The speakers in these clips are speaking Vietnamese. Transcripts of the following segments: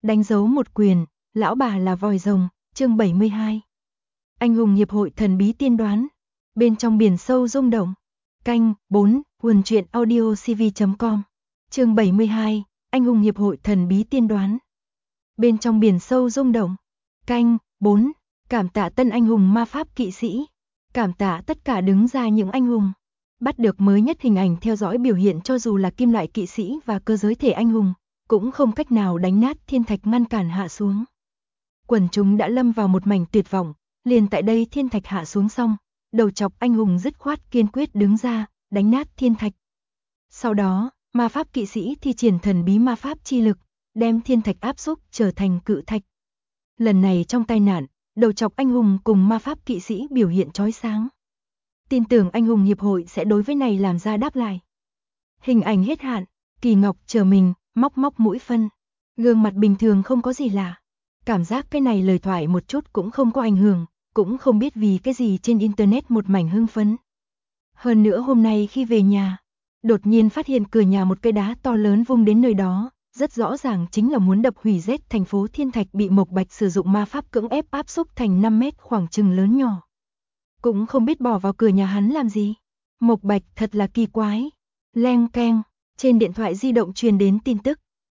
Đánh dấu một quyền, lão bà là vòi rồng, chương 72. Anh hùng hiệp hội thần bí tiên đoán. Bên trong biển sâu rung động. Canh 4, nguồn truyện audio cv.com. Chương 72, anh hùng hiệp hội thần bí tiên đoán. Bên trong biển sâu rung động. Canh 4, cảm tạ tân anh hùng ma pháp kỵ sĩ. Cảm tạ tất cả đứng ra những anh hùng. Bắt được mới nhất hình ảnh theo dõi biểu hiện cho dù là kim loại kỵ sĩ và cơ giới thể anh hùng, cũng không cách nào đánh nát thiên thạch ngăn cản hạ xuống. Quần chúng đã lâm vào một mảnh tuyệt vọng, liền tại đây thiên thạch hạ xuống xong, đầu chọc anh hùng dứt khoát kiên quyết đứng ra, đánh nát thiên thạch. Sau đó, ma pháp kỵ sĩ thi triển thần bí ma pháp chi lực, đem thiên thạch áp xúc trở thành cự thạch. Lần này trong tai nạn, đầu chọc anh hùng cùng ma pháp kỵ sĩ biểu hiện chói sáng. Tin tưởng anh hùng hiệp hội sẽ đối với này làm ra đáp lại. Hình ảnh hết hạn, Kỳ Ngọc chờ mình, móc mũi phân. Gương mặt bình thường không có gì lạ. Cảm giác cái này lời thoại một chút cũng không có ảnh hưởng, cũng không biết vì cái gì trên internet một mảnh hưng phấn. Hơn nữa hôm nay khi về nhà, đột nhiên phát hiện cửa nhà một cây đá to lớn vung đến nơi đó, rất rõ ràng chính là muốn đập hủy rết thành phố thiên thạch bị Mộc Bạch sử dụng ma pháp cưỡng ép áp xúc thành 5 mét khoảng chừng lớn nhỏ. Cũng không biết bỏ vào cửa nhà hắn làm gì. Mộc Bạch thật là kỳ quái. Leng keng, trên điện thoại di động truyền đến tin tức.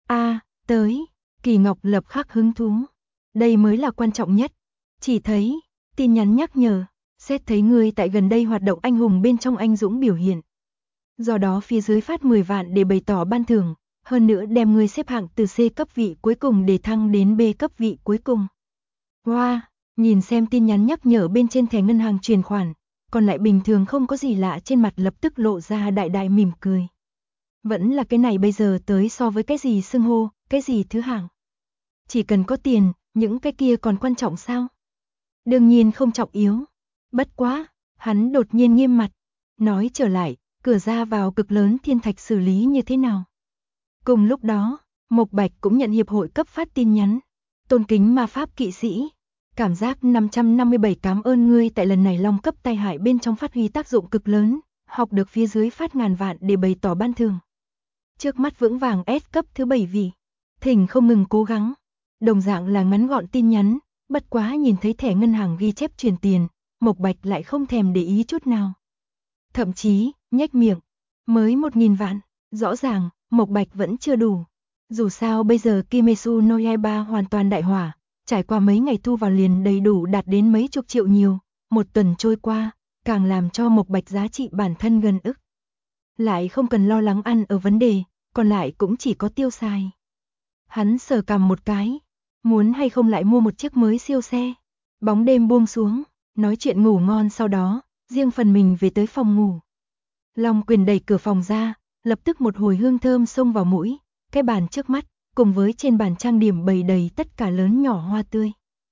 Tới, Kỳ Ngọc lập khắc hứng thú. Đây mới là quan trọng nhất. Chỉ thấy, tin nhắn nhắc nhở, xét thấy người tại gần đây hoạt động anh hùng bên trong anh dũng biểu hiện. Do đó phía dưới phát 10 vạn để bày tỏ ban thưởng, hơn nữa đem người xếp hạng từ C cấp vị cuối cùng để thăng đến B cấp vị cuối cùng. Wow, nhìn xem tin nhắn nhắc nhở bên trên thẻ ngân hàng chuyển khoản, còn lại bình thường không có gì lạ trên mặt lập tức lộ ra đại mỉm cười. Vẫn là cái này bây giờ tới so với cái gì xưng hô, cái gì thứ hạng. Chỉ cần có tiền, những cái kia còn quan trọng sao? Đương nhiên không trọng yếu. Bất quá, hắn đột nhiên nghiêm mặt. Nói trở lại, cửa ra vào cực lớn thiên thạch xử lý như thế nào? Cùng lúc đó, Mộc Bạch cũng nhận hiệp hội cấp phát tin nhắn. Tôn kính ma pháp kỵ sĩ. Cảm giác 557 cảm ơn ngươi tại lần này long cấp tai hại bên trong phát huy tác dụng cực lớn, học được phía dưới phát ngàn vạn để bày tỏ ban thưởng. Trước mắt vững vàng S cấp thứ 7 vị. Thỉnh không ngừng cố gắng. Đồng dạng là ngắn gọn tin nhắn, bất quá nhìn thấy thẻ ngân hàng ghi chép chuyển tiền, Mộc Bạch lại không thèm để ý chút nào. Thậm chí, nhếch miệng, mới 1.000 vạn, rõ ràng, Mộc Bạch vẫn chưa đủ. Dù sao bây giờ Kimetsu no Yaiba hoàn toàn đại hỏa, trải qua mấy ngày thu vào liền đầy đủ đạt đến mấy chục triệu nhiều, một tuần trôi qua, càng làm cho Mộc Bạch giá trị bản thân gần ức. Lại không cần lo lắng ăn ở vấn đề, còn lại cũng chỉ có tiêu xài. Hắn sờ cằm một cái, muốn hay không lại mua một chiếc mới siêu xe. Bóng đêm buông xuống, nói chuyện ngủ ngon sau đó, riêng phần mình về tới phòng ngủ. Long Quyền đẩy cửa phòng ra, lập tức một hồi hương thơm xông vào mũi, cái bàn trước mắt, cùng với trên bàn trang điểm bày đầy tất cả lớn nhỏ hoa tươi.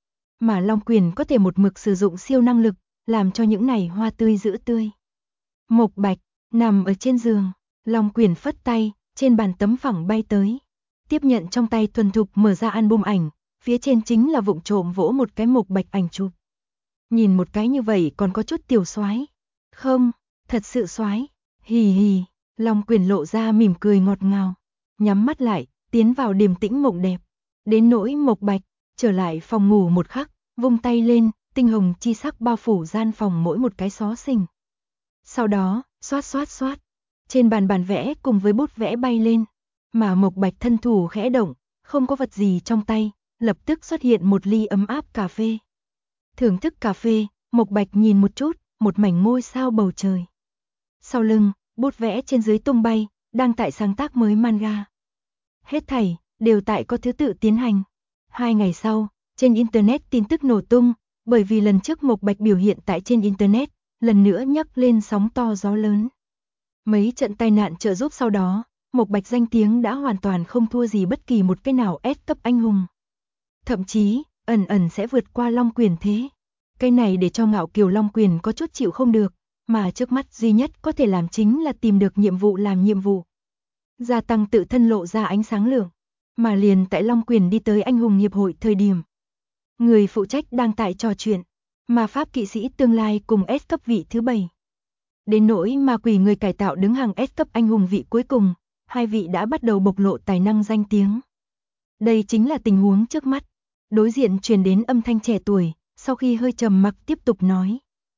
Mà Long Quyền có thể một mực sử dụng siêu năng lực, làm cho những này hoa tươi giữ tươi. Mộc Bạch, nằm ở trên giường, Long Quyền phất tay, trên bàn tấm phẳng bay tới. Tiếp nhận trong tay thuần thục mở ra album ảnh, phía trên chính là vụng trộm vỗ một cái Mộc Bạch ảnh chụp. Nhìn một cái như vậy còn có chút tiểu soái. Không, thật sự soái. Hì hì, Long Quyền lộ ra mỉm cười ngọt ngào, nhắm mắt lại, tiến vào điềm tĩnh mộng đẹp. Đến nỗi Mộc Bạch, trở lại phòng ngủ một khắc, vung tay lên, tinh hồng chi sắc bao phủ gian phòng mỗi một cái xó xỉnh. Sau đó, xoát, trên bàn vẽ cùng với bút vẽ bay lên, mà Mộc Bạch thân thủ khẽ động, không có vật gì trong tay, lập tức xuất hiện một ly ấm áp cà phê. Thưởng thức cà phê, Mộc Bạch nhìn một chút, một mảnh ngôi sao bầu trời. Sau lưng, bút vẽ trên dưới tung bay, đang tại sáng tác mới manga. Hết thảy, đều tại có thứ tự tiến hành. 2 ngày sau, trên internet tin tức nổ tung, bởi vì lần trước Mộc Bạch biểu hiện tại trên internet, lần nữa nhấc lên sóng to gió lớn. Mấy trận tai nạn trợ giúp sau đó, Mộc Bạch danh tiếng đã hoàn toàn không thua gì bất kỳ một cái nào S cấp anh hùng. Thậm chí, ẩn sẽ vượt qua Long Quyền thế. Cái này để cho Ngạo Kiều Long Quyền có chút chịu không được, mà trước mắt duy nhất có thể làm chính là tìm được nhiệm vụ làm nhiệm vụ. Gia tăng tự thân lộ ra ánh sáng lượng, mà liền tại Long Quyền đi tới anh hùng hiệp hội thời điểm. Người phụ trách đang tại trò chuyện, ma pháp kỵ sĩ tương lai cùng S cấp vị thứ 7. Đến nỗi ma quỷ người cải tạo đứng hàng S cấp anh hùng vị cuối cùng, hai vị đã bắt đầu bộc lộ tài năng danh tiếng. Đây chính là tình huống trước mắt. Đối diện truyền đến âm thanh trẻ tuổi, sau khi hơi trầm mặc tiếp tục nói.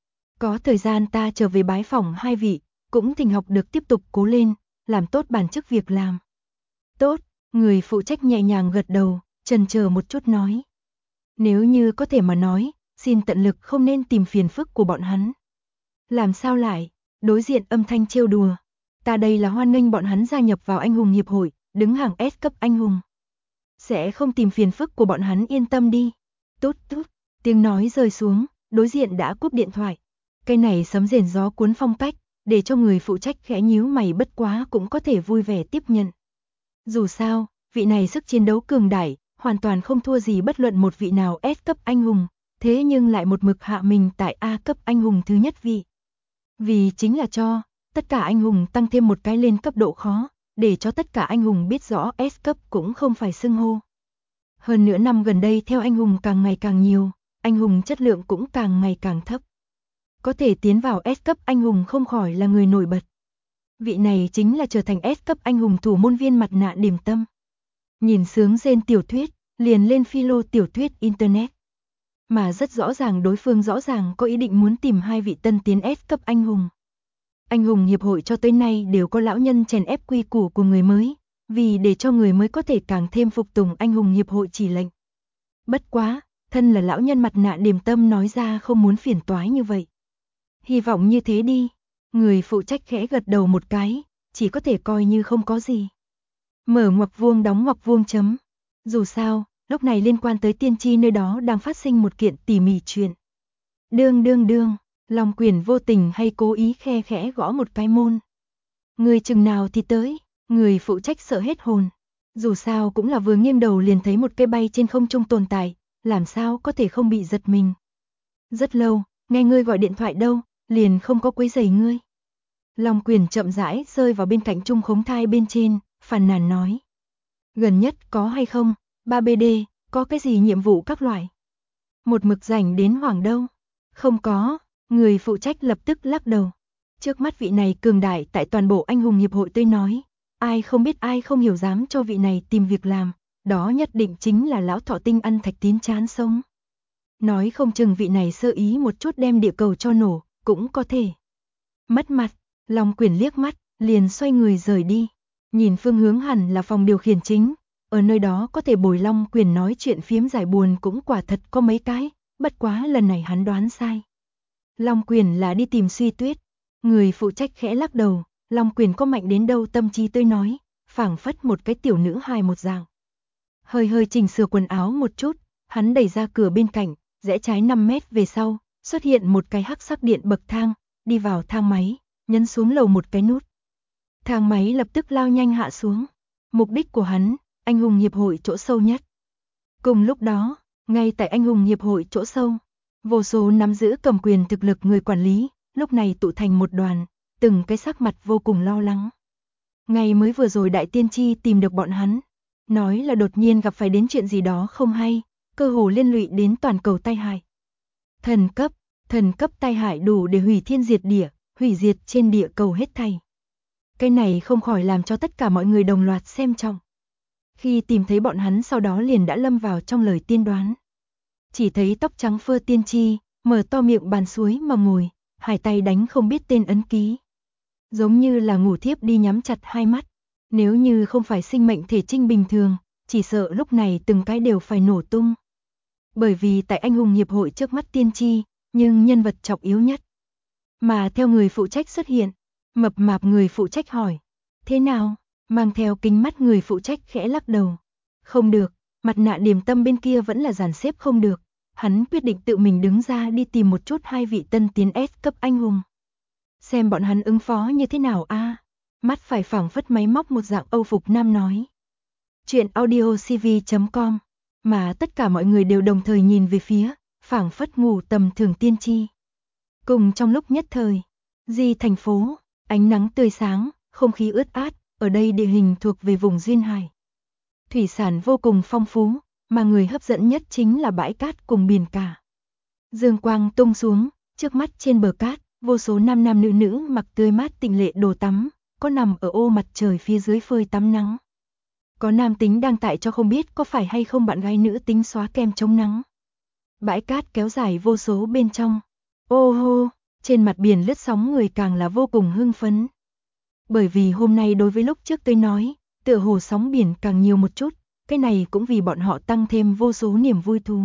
Có thời gian ta trở về bái phỏng hai vị, cũng thỉnh học được tiếp tục cố lên, làm tốt bản chức việc làm. Tốt, người phụ trách nhẹ nhàng gật đầu, chần chờ một chút nói. Nếu như có thể mà nói, xin tận lực không nên tìm phiền phức của bọn hắn. Làm sao lại, đối diện âm thanh trêu đùa. Ta đây là hoan nghênh bọn hắn gia nhập vào anh hùng hiệp hội, đứng hàng S cấp anh hùng. Sẽ không tìm phiền phức của bọn hắn, yên tâm đi. Tút tút, tiếng nói rơi xuống, đối diện đã cúp điện thoại. Cái này sấm rền gió cuốn phong cách, để cho người phụ trách khẽ nhíu mày, bất quá cũng có thể vui vẻ tiếp nhận. Dù sao, vị này sức chiến đấu cường đại, hoàn toàn không thua gì bất luận một vị nào S cấp anh hùng, thế nhưng lại một mực hạ mình tại A cấp anh hùng thứ nhất vị. Vì chính là cho tất cả anh hùng tăng thêm một cái lên cấp độ khó, để cho tất cả anh hùng biết rõ S cấp cũng không phải xưng hô. Hơn nữa năm gần đây theo anh hùng càng ngày càng nhiều, anh hùng chất lượng cũng càng ngày càng thấp. Có thể tiến vào S cấp anh hùng không khỏi là người nổi bật. Vị này chính là trở thành S cấp anh hùng thủ môn viên mặt nạ điểm tâm. Nhìn sướng rên tiểu thuyết, liền lên philo tiểu thuyết internet. Mà rất rõ ràng đối phương rõ ràng có ý định muốn tìm hai vị tân tiến S cấp anh hùng. Anh hùng hiệp hội cho tới nay đều có lão nhân chèn ép quy củ của người mới, vì để cho người mới có thể càng thêm phục tùng anh hùng hiệp hội chỉ lệnh. Bất quá, thân là lão nhân mặt nạ điểm tâm nói ra không muốn phiền toái như vậy. Hy vọng như thế đi. Người phụ trách khẽ gật đầu một cái, chỉ có thể coi như không có gì. Mở ngoặc vuông đóng ngoặc vuông chấm. Dù sao, lúc này liên quan tới tiên tri nơi đó đang phát sinh một kiện tỉ mỉ chuyện. Đương đương đương, Long Quyền vô tình hay cố ý khe khẽ gõ một cái môn. Người chừng nào thì tới, người phụ trách sợ hết hồn. Dù sao cũng là vừa nghiêng đầu liền thấy một cây bay trên không trung tồn tại, làm sao có thể không bị giật mình. Rất lâu, nghe ngươi gọi điện thoại đâu, liền không có quấy rầy ngươi. Long Quyền chậm rãi rơi vào bên cạnh Trung Khống Thai bên trên, phàn nàn nói. Gần nhất có hay không, 3BD, có cái gì nhiệm vụ các loại? Một mực rảnh đến hoảng đâu? Không có, người phụ trách lập tức lắc đầu. Trước mắt vị này cường đại tại toàn bộ anh hùng hiệp hội tôi nói. Ai không biết ai không hiểu dám cho vị này tìm việc làm, đó nhất định chính là lão thọ tinh ăn thạch tín chán sống. Nói không chừng vị này sơ ý một chút đem địa cầu cho nổ, cũng có thể. Mất mặt, Long Quyền liếc mắt, liền xoay người rời đi. Nhìn phương hướng hẳn là phòng điều khiển chính, ở nơi đó có thể bồi Long Quyền nói chuyện phiếm giải buồn cũng quả thật có mấy cái, bất quá lần này hắn đoán sai. Long Quyền là đi tìm Suy Tuyết, người phụ trách khẽ lắc đầu, Long Quyền có mạnh đến đâu tâm trí tôi nói, phảng phất một cái tiểu nữ hài một dạng. Hơi hơi chỉnh sửa quần áo một chút, hắn đẩy ra cửa bên cạnh, rẽ trái 5 mét về sau, xuất hiện một cái hắc sắc điện bậc thang, đi vào thang máy, nhấn xuống lầu một cái nút. Thang máy lập tức lao nhanh hạ xuống. Mục đích của hắn, anh hùng hiệp hội chỗ sâu nhất. Cùng lúc đó, ngay tại anh hùng hiệp hội chỗ sâu, vô số nắm giữ cầm quyền thực lực người quản lý, lúc này tụ thành một đoàn, từng cái sắc mặt vô cùng lo lắng. Ngày mới vừa rồi Đại Tiên Tri tìm được bọn hắn, nói là đột nhiên gặp phải đến chuyện gì đó không hay, cơ hồ liên lụy đến toàn cầu tai hại. Thần cấp tai hại đủ để hủy thiên diệt địa, hủy diệt trên địa cầu hết thảy. Cái này không khỏi làm cho tất cả mọi người đồng loạt xem trọng. Khi tìm thấy bọn hắn sau đó liền đã lâm vào trong lời tiên đoán. Chỉ thấy tóc trắng phơ tiên tri, mở to miệng bàn suối mà ngồi, hai tay đánh không biết tên ấn ký. Giống như là ngủ thiếp đi nhắm chặt hai mắt. Nếu như không phải sinh mệnh thể trinh bình thường, chỉ sợ lúc này từng cái đều phải nổ tung. Bởi vì tại anh hùng hiệp hội trước mắt tiên tri, nhưng nhân vật trọng yếu nhất. Mà theo người phụ trách xuất hiện, mập mạp người phụ trách hỏi. Thế nào? Mang theo kính mắt người phụ trách khẽ lắc đầu. Không được, mặt nạ điểm tâm bên kia vẫn là dàn xếp không được. Hắn quyết định tự mình đứng ra đi tìm một chút hai vị tân tiến S cấp anh hùng. Xem bọn hắn ứng phó như thế nào a? Mắt phải phảng phất máy móc một dạng Âu phục nam nói. Chuyện audiocv.com. Mà tất cả mọi người đều đồng thời nhìn về phía, phảng phất ngủ tầm thường tiên tri. Cùng trong lúc nhất thời, Di thành phố, ánh nắng tươi sáng, không khí ướt át, ở đây địa hình thuộc về vùng duyên hải. Thủy sản vô cùng phong phú, mà người hấp dẫn nhất chính là bãi cát cùng biển cả. Dương quang tung xuống, trước mắt trên bờ cát, vô số nam nam nữ nữ mặc tươi mát tịnh lệ đồ tắm, có nằm ở ô mặt trời phía dưới phơi tắm nắng. Có nam tính đăng tải cho không biết có phải hay không bạn gái nữ tính xóa kem chống nắng. Bãi cát kéo dài vô số bên trong. Ô hô, trên mặt biển lướt sóng người càng là vô cùng hưng phấn. Bởi vì hôm nay đối với lúc trước tôi nói, tựa hồ sóng biển càng nhiều một chút, cái này cũng vì bọn họ tăng thêm vô số niềm vui thú.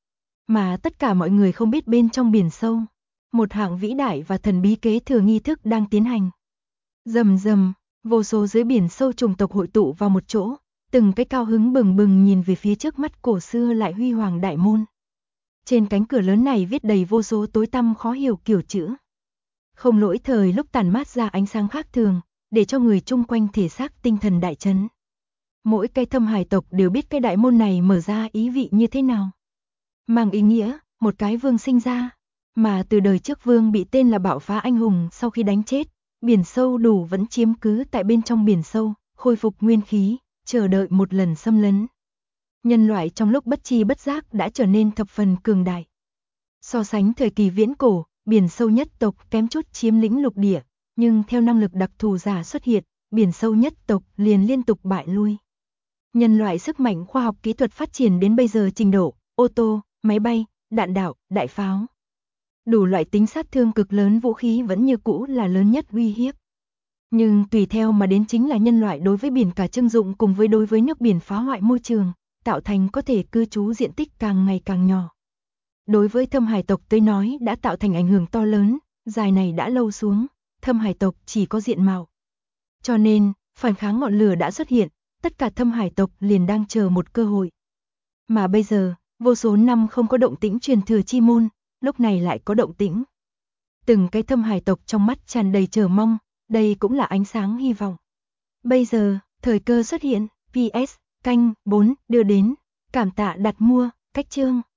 Mà tất cả mọi người không biết bên trong biển sâu, một hạng vĩ đại và thần bí kế thừa nghi thức đang tiến hành. Rầm rầm, vô số dưới biển sâu chủng tộc hội tụ vào một chỗ, từng cái cao hứng bừng bừng nhìn về phía trước mắt cổ xưa lại huy hoàng đại môn. Trên cánh cửa lớn này viết đầy vô số tối tăm khó hiểu kiểu chữ. Không lỗi thời lúc tàn mát ra ánh sáng khác thường, để cho người chung quanh thể xác tinh thần đại chấn. Mỗi cái Thâm Hải tộc đều biết cái đại môn này mở ra ý vị như thế nào. Mang ý nghĩa, một cái vương sinh ra, mà từ đời trước vương bị tên là Bạo Phá Anh Hùng sau khi đánh chết, biển sâu đủ vẫn chiếm cứ tại bên trong biển sâu, khôi phục nguyên khí, chờ đợi một lần xâm lấn. Nhân loại trong lúc bất tri bất giác đã trở nên thập phần cường đại. So sánh thời kỳ viễn cổ, biển sâu nhất tộc kém chút chiếm lĩnh lục địa, nhưng theo năng lực đặc thù giả xuất hiện, biển sâu nhất tộc liền liên tục bại lui. Nhân loại sức mạnh khoa học kỹ thuật phát triển đến bây giờ trình độ, ô tô, máy bay, đạn đạo, đại pháo. Đủ loại tính sát thương cực lớn vũ khí vẫn như cũ là lớn nhất uy hiếp. Nhưng tùy theo mà đến chính là nhân loại đối với biển cả trưng dụng cùng với đối với nước biển phá hoại môi trường, tạo thành có thể cư trú diện tích càng ngày càng nhỏ. Đối với Thâm Hải tộc tới nói đã tạo thành ảnh hưởng to lớn, dài này đã lâu xuống, Thâm Hải tộc chỉ có diện mạo. Cho nên, phản kháng ngọn lửa đã xuất hiện, tất cả Thâm Hải tộc liền đang chờ một cơ hội. Mà bây giờ, vô số năm không có động tĩnh truyền thừa chi môn, lúc này lại có động tĩnh. Từng cái Thâm Hải tộc trong mắt tràn đầy chờ mong, đây cũng là ánh sáng hy vọng. Bây giờ, thời cơ xuất hiện, PS, canh, 4, đưa đến, cảm tạ đặt mua, cách chương.